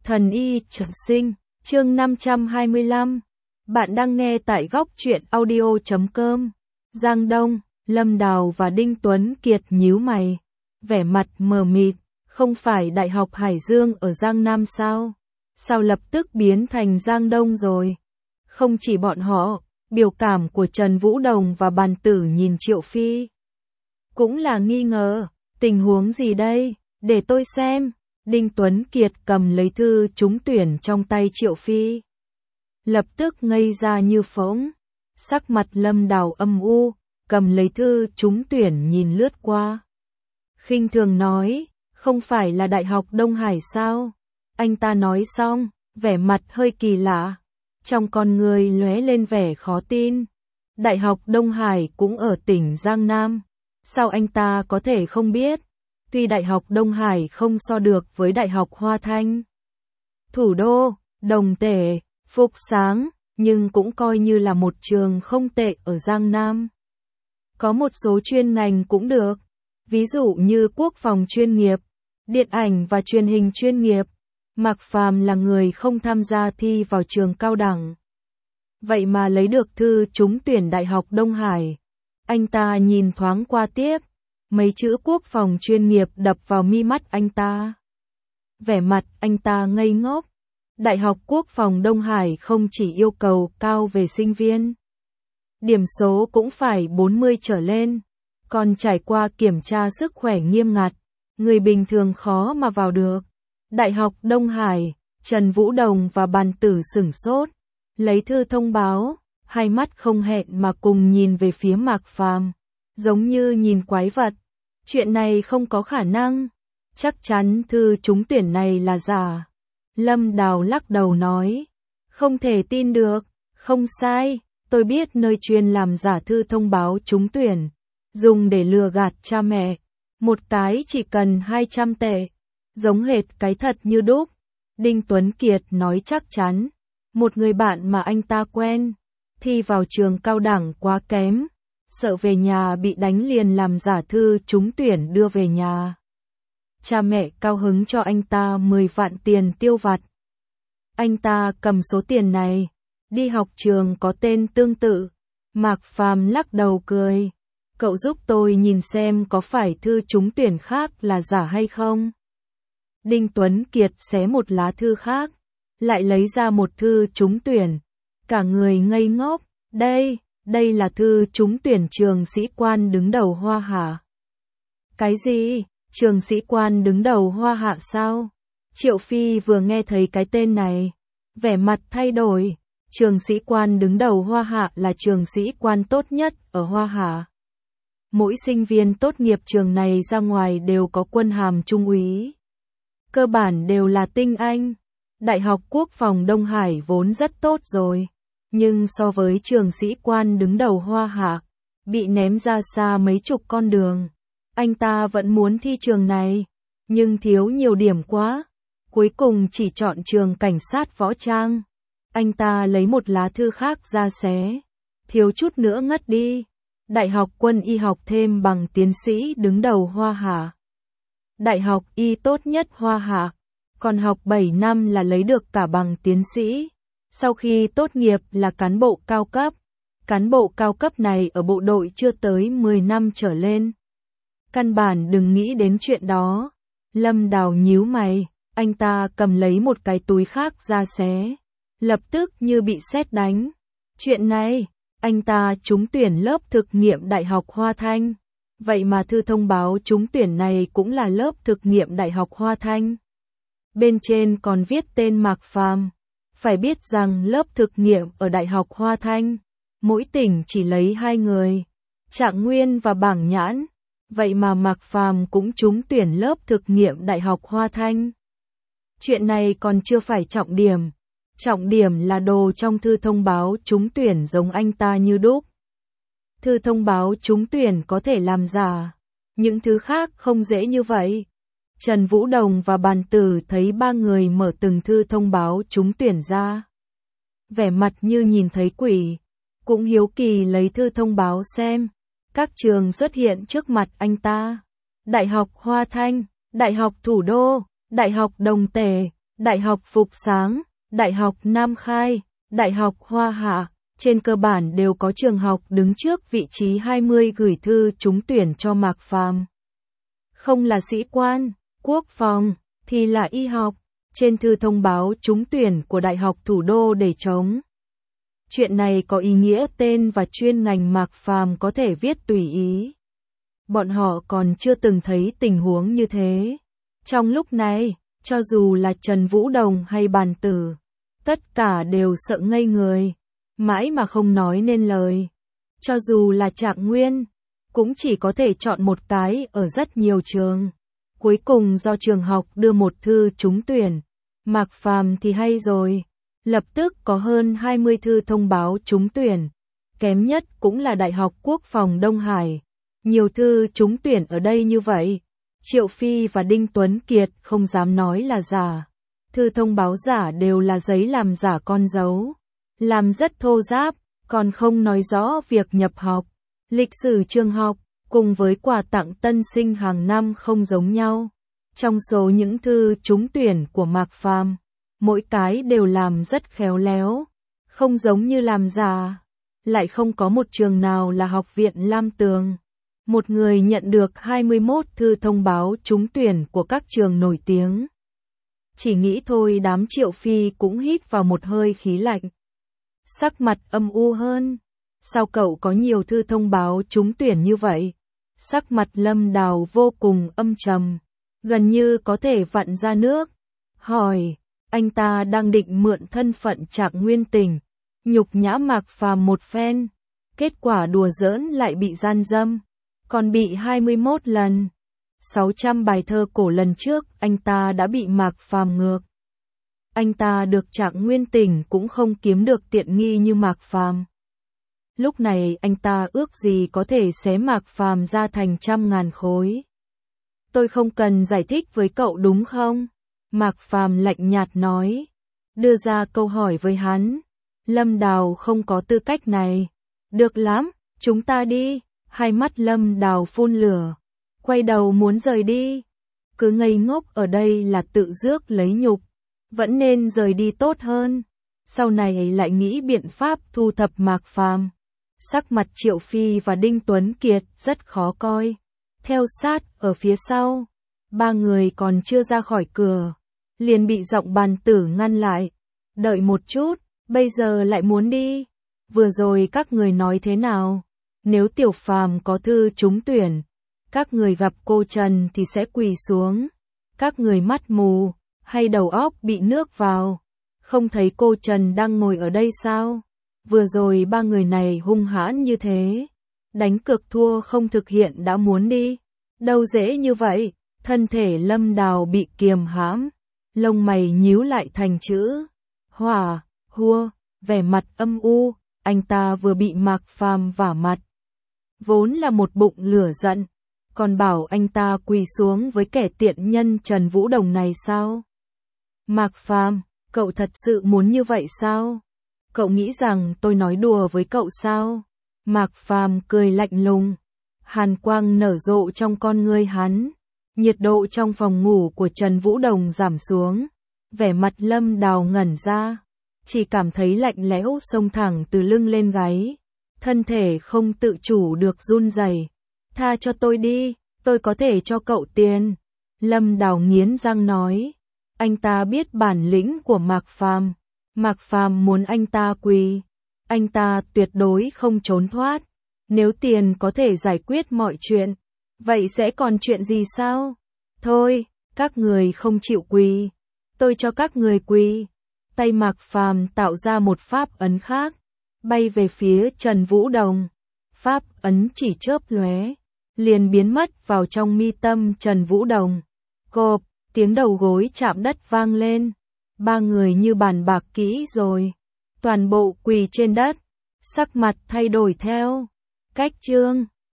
Thần y trường sinh, chương 525. Bạn đang nghe tại góc truyện audio.com. Giang Đông, Lâm Đào và Đinh Tuấn Kiệt nhíu mày, vẻ mặt mờ mịt, không phải Đại học Hải Dương ở Giang Nam sao? Sao lập tức biến thành Giang Đông rồi? Không chỉ bọn họ, biểu cảm của Trần Vũ Đồng và Bàn Tử nhìn Triệu Phi cũng là nghi ngờ, tình huống gì đây? Để tôi xem. Đinh Tuấn Kiệt cầm lấy thư trúng tuyển trong tay Triệu Phi, lập tức ngây ra như phỗng. Sắc mặt Lâm Đào âm u, cầm lấy thư trúng tuyển nhìn lướt qua, khinh thường nói, không phải là Đại học Đông Hải sao? Anh ta nói xong, vẻ mặt hơi kỳ lạ, trong con người lóe lên vẻ khó tin. Đại học Đông Hải cũng ở tỉnh Giang Nam, sao anh ta có thể không biết? Tuy Đại học Đông Hải không so được với Đại học Hoa Thanh, Thủ Đô, Đồng Tể, Phúc Sáng, nhưng cũng coi như là một trường không tệ ở Giang Nam. Có một số chuyên ngành cũng được, ví dụ như quốc phòng chuyên nghiệp, điện ảnh và truyền hình chuyên nghiệp. Mạc Phàm là người không tham gia thi vào trường cao đẳng, vậy mà lấy được thư trúng tuyển Đại học Đông Hải. Anh ta nhìn thoáng qua tiếp, mấy chữ quốc phòng chuyên nghiệp đập vào mi mắt anh ta. Vẻ mặt anh ta ngây ngốc. Đại học Quốc phòng Đông Hải không chỉ yêu cầu cao về sinh viên, điểm số cũng phải 40 trở lên, còn trải qua kiểm tra sức khỏe nghiêm ngặt, người bình thường khó mà vào được. Đại học Đông Hải, Trần Vũ Đồng và Bàn Tử sửng sốt, lấy thư thông báo, hai mắt không hẹn mà cùng nhìn về phía Mạc Phàm, giống như nhìn quái vật. Chuyện này không có khả năng, chắc chắn thư trúng tuyển này là giả. Lâm Đào lắc đầu nói, không thể tin được. Không sai, tôi biết nơi chuyên làm giả thư thông báo trúng tuyển, dùng để lừa gạt cha mẹ, một cái chỉ cần 200 tệ, giống hệt cái thật như đúc. Đinh Tuấn Kiệt nói chắc chắn, một người bạn mà anh ta quen, thi vào trường cao đẳng quá kém, sợ về nhà bị đánh liền làm giả thư trúng tuyển đưa về nhà. Cha mẹ cao hứng cho anh ta 10 vạn tiền tiêu vặt. Anh ta cầm số tiền này, đi học trường có tên tương tự. Mạc Phàm lắc đầu cười, cậu giúp tôi nhìn xem có phải thư trúng tuyển khác là giả hay không. Đinh Tuấn Kiệt xé một lá thư khác, lại lấy ra một thư trúng tuyển, cả người ngây ngốc. Đây là thư trúng tuyển trường sĩ quan đứng đầu Hoa Hạ. Cái gì? Trường sĩ quan đứng đầu Hoa Hạ sao? Triệu Phi vừa nghe thấy cái tên này, vẻ mặt thay đổi. Trường sĩ quan đứng đầu Hoa Hạ là trường sĩ quan tốt nhất ở Hoa Hạ. Mỗi sinh viên tốt nghiệp trường này ra ngoài đều có quân hàm trung úy, cơ bản đều là tinh anh. Đại học Quốc phòng Đông Hải vốn rất tốt rồi, nhưng so với trường sĩ quan đứng đầu Hoa Hạ, bị ném ra xa mấy chục con đường. Anh ta vẫn muốn thi trường này, nhưng thiếu nhiều điểm quá, cuối cùng chỉ chọn trường cảnh sát võ trang. Anh ta lấy một lá thư khác ra xé, thiếu chút nữa ngất đi. Đại học Quân y học thêm bằng tiến sĩ đứng đầu Hoa Hạ, đại học y tốt nhất Hoa Hạ, còn học 7 năm là lấy được cả bằng tiến sĩ. Sau khi tốt nghiệp là cán bộ cao cấp. Cán bộ cao cấp này ở bộ đội chưa tới 10 năm trở lên, căn bản đừng nghĩ đến chuyện đó. Lâm Đào nhíu mày, anh ta cầm lấy một cái túi khác ra xé, lập tức như bị sét đánh. Chuyện này, anh ta trúng tuyển lớp thực nghiệm Đại học Hoa Thanh, vậy mà thư thông báo trúng tuyển này cũng là lớp thực nghiệm Đại học Hoa Thanh. Bên trên còn viết tên Mạc Phàm. Phải biết rằng lớp thực nghiệm ở Đại học Hoa Thanh, mỗi tỉnh chỉ lấy 2 người, Trạng Nguyên và Bảng Nhãn. Vậy mà Mạc Phàm cũng trúng tuyển lớp thực nghiệm Đại học Hoa Thanh. Chuyện này còn chưa phải trọng điểm là đồ trong thư thông báo trúng tuyển giống anh ta như đúc. Thư thông báo trúng tuyển có thể làm giả, những thứ khác không dễ như vậy. Trần Vũ Đồng và Bàn Tử thấy ba người mở từng thư thông báo trúng tuyển ra, vẻ mặt như nhìn thấy quỷ, cũng hiếu kỳ lấy thư thông báo xem. Các trường xuất hiện trước mặt anh ta: Đại học Hoa Thanh, Đại học Thủ Đô, Đại học Đồng Tể, Đại học Phục Sáng, Đại học Nam Khai, Đại học Hoa Hạ, trên cơ bản đều có trường học đứng trước vị trí 20 gửi thư trúng tuyển cho Mạc Phàm. Không là sĩ quan, quốc phòng, thì là y học, trên thư thông báo trúng tuyển của Đại học Thủ đô để trống. Chuyện này có ý nghĩa tên và chuyên ngành Mạc Phàm có thể viết tùy ý. Bọn họ còn chưa từng thấy tình huống như thế. Trong lúc này, cho dù là Trần Vũ Đồng hay Bàn Tử, tất cả đều sợ ngây người, mãi mà không nói nên lời. Cho dù là Trạng Nguyên, cũng chỉ có thể chọn một cái ở rất nhiều trường. Cuối cùng do trường học đưa một thư trúng tuyển, Mạc Phàm thì hay rồi, lập tức có hơn 20 thư thông báo trúng tuyển, kém nhất cũng là Đại học Quốc phòng Đông Hải. Nhiều thư trúng tuyển ở đây như vậy, Triệu Phi và Đinh Tuấn Kiệt không dám nói là giả. Thư thông báo giả đều là giấy làm giả con dấu, làm rất thô ráp, còn không nói rõ việc nhập học, lịch sử trường học, cùng với quà tặng tân sinh hàng năm không giống nhau. Trong số những thư trúng tuyển của Mạc Phàm, mỗi cái đều làm rất khéo léo, không giống như làm giả. Lại không có một trường nào là Học viện Lam Tường. Một người nhận được 21 thư thông báo trúng tuyển của các trường nổi tiếng. Chỉ nghĩ thôi đám Triệu Phi cũng hít vào một hơi khí lạnh. Sắc mặt âm u hơn. Sao cậu có nhiều thư thông báo trúng tuyển như vậy? Sắc mặt Lâm Đào vô cùng âm trầm, gần như có thể vặn ra nước. Hỏi, anh ta đang định mượn thân phận Trạng Nguyên Tình, nhục nhã Mạc Phàm một phen. Kết quả đùa giỡn lại bị gian dâm, còn bị 21 lần. 600 bài thơ cổ lần trước anh ta đã bị Mạc Phàm ngược. Anh ta được Trạng Nguyên Tình cũng không kiếm được tiện nghi như Mạc Phàm. Lúc này anh ta ước gì có thể xé Mạc Phàm ra thành trăm ngàn khối. Tôi không cần giải thích với cậu đúng không? Mạc Phàm lạnh nhạt nói. Đưa ra câu hỏi với hắn. Lâm Đào không có tư cách này. Được lắm, chúng ta đi. Hai mắt Lâm Đào phun lửa, quay đầu muốn rời đi. Cứ ngây ngốc ở đây là tự rước lấy nhục, vẫn nên rời đi tốt hơn. Sau này lại nghĩ biện pháp thu thập Mạc Phàm. Sắc mặt Triệu Phi và Đinh Tuấn Kiệt rất khó coi. Theo sát ở phía sau, ba người còn chưa ra khỏi cửa, liền bị giọng Bàn Tử ngăn lại. Đợi một chút, bây giờ lại muốn đi. Vừa rồi các người nói thế nào? Nếu Tiểu Phàm có thư trúng tuyển, các người gặp cô Trần thì sẽ quỳ xuống. Các người mắt mù, hay đầu óc bị nước vào, không thấy cô Trần đang ngồi ở đây sao? Vừa rồi ba người này hung hãn như thế, đánh cược thua không thực hiện đã muốn đi. Đâu dễ như vậy. Thân thể Lâm Đào bị kiềm hãm, lông mày nhíu lại thành chữ hỏa, hua, vẻ mặt âm u. Anh ta vừa bị Mạc Phàm vả mặt, vốn là một bụng lửa giận, còn bảo anh ta quỳ xuống với kẻ tiện nhân Trần Vũ Đồng này sao? Mạc Phàm, cậu thật sự muốn như vậy sao? Cậu nghĩ rằng tôi nói đùa với cậu sao? Mạc Phàm cười lạnh lùng, hàn quang nở rộ trong con ngươi hắn. Nhiệt độ trong phòng ngủ của Trần Vũ Đồng giảm xuống, vẻ mặt Lâm Đào ngẩn ra, chỉ cảm thấy lạnh lẽo xông thẳng từ lưng lên gáy, thân thể không tự chủ được run rẩy. Tha cho tôi đi, tôi có thể cho cậu tiền. Lâm Đào nghiến răng nói. Anh ta biết bản lĩnh của Mạc Phàm. Mạc Phàm muốn anh ta quỳ, anh ta tuyệt đối không trốn thoát. Nếu tiền có thể giải quyết mọi chuyện, vậy sẽ còn chuyện gì sao? Thôi, các người không chịu quỳ, tôi cho các người quỳ. Tay Mạc Phàm tạo ra một pháp ấn khác, bay về phía Trần Vũ Đồng. Pháp ấn chỉ chớp lóe, liền biến mất vào trong mi tâm Trần Vũ Đồng. Cộp, tiếng đầu gối chạm đất vang lên. Ba người như bàn bạc kỹ rồi, toàn bộ quỳ trên đất, sắc mặt thay đổi theo. Cách chương